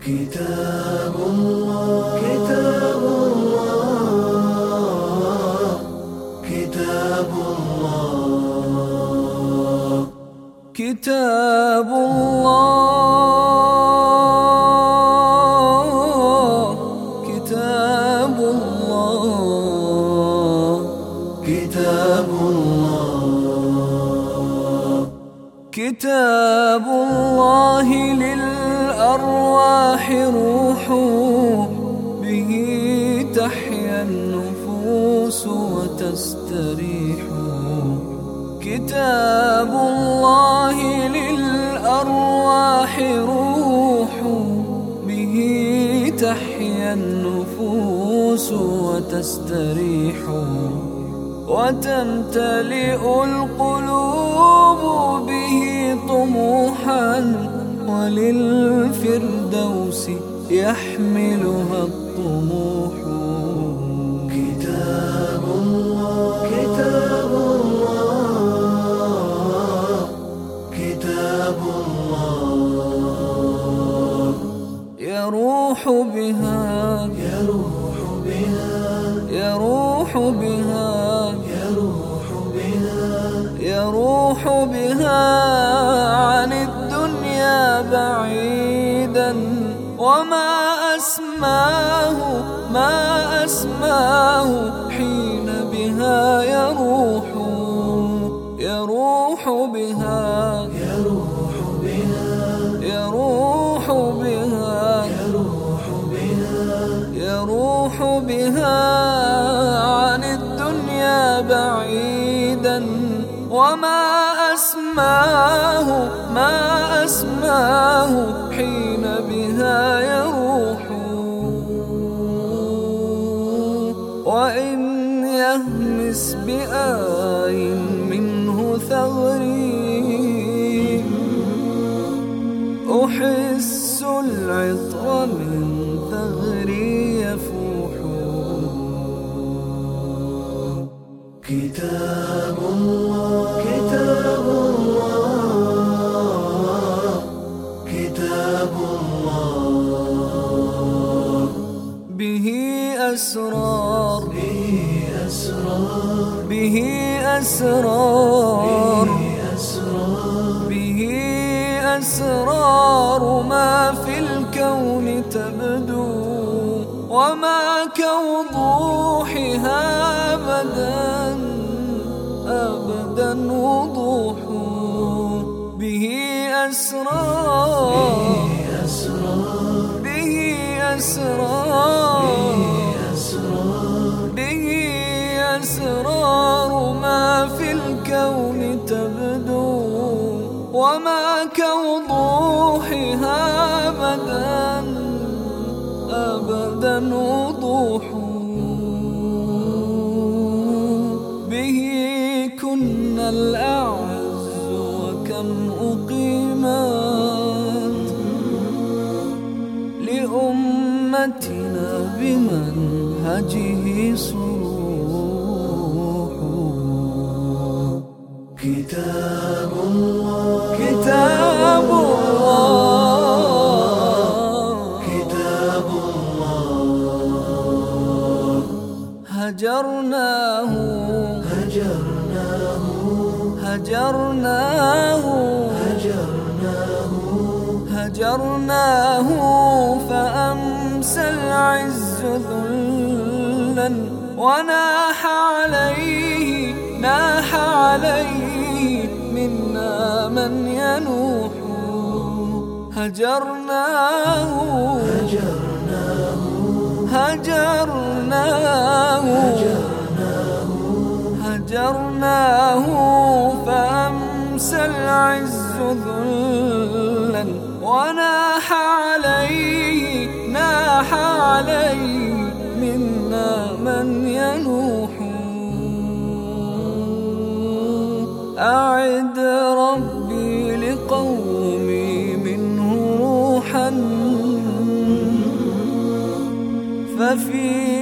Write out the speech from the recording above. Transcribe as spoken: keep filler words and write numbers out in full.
كتاب الله كتاب الله كتاب الله كتاب الله كتاب الله كتاب الله كتاب الله للأرواح روح، به تحيا النفوس وتستريح. كتاب الله للأرواح روح، به تحيا النفوس وتستريح. وتمتلئ القلوب به طموحا، وللفردوس يحملها الطموح. كتاب الله كتاب الله كتاب الله يروح بها يروح بها يروح بها يروح بها يروح بها عن الدنيا بعيدا. وما أسماه ما أسماه حين بها يروح يروح بها يروح بها يروح بها يروح بها يروح بها عن الدنيا بعيدا. وما أسماه ما أسماه حين بها يروح. وإن يهمس بآي منه ثغري، أحس العطر من ثغري يفوح. كتاب الله كتاب الله كتاب الله به أسرار به أسرار به أسرار به أسرار ما في الكون تبدو. وما كوضوحها أبدا أبدا وضوح. به أسرار به أسرار به أسرار ما في الكون تبدو. وما كوضوحها أبدا أبدا وضوح. به كنا الأعز وكم أقيمت لأمتنا بمنهجه صروح. كتاب الله كتاب الله كتاب الله هجرناه هجرناه هجرناه هجرناه هجرناه فأمسى العز ذلا. وناح عليه ناح عليه منا من ينوح. هجرناه هجرناه هجرناه فأمسى العز ذلا. وناح عليه ناح عليه منا من ينوح. أعد ربي لقومي منه روحا، ففي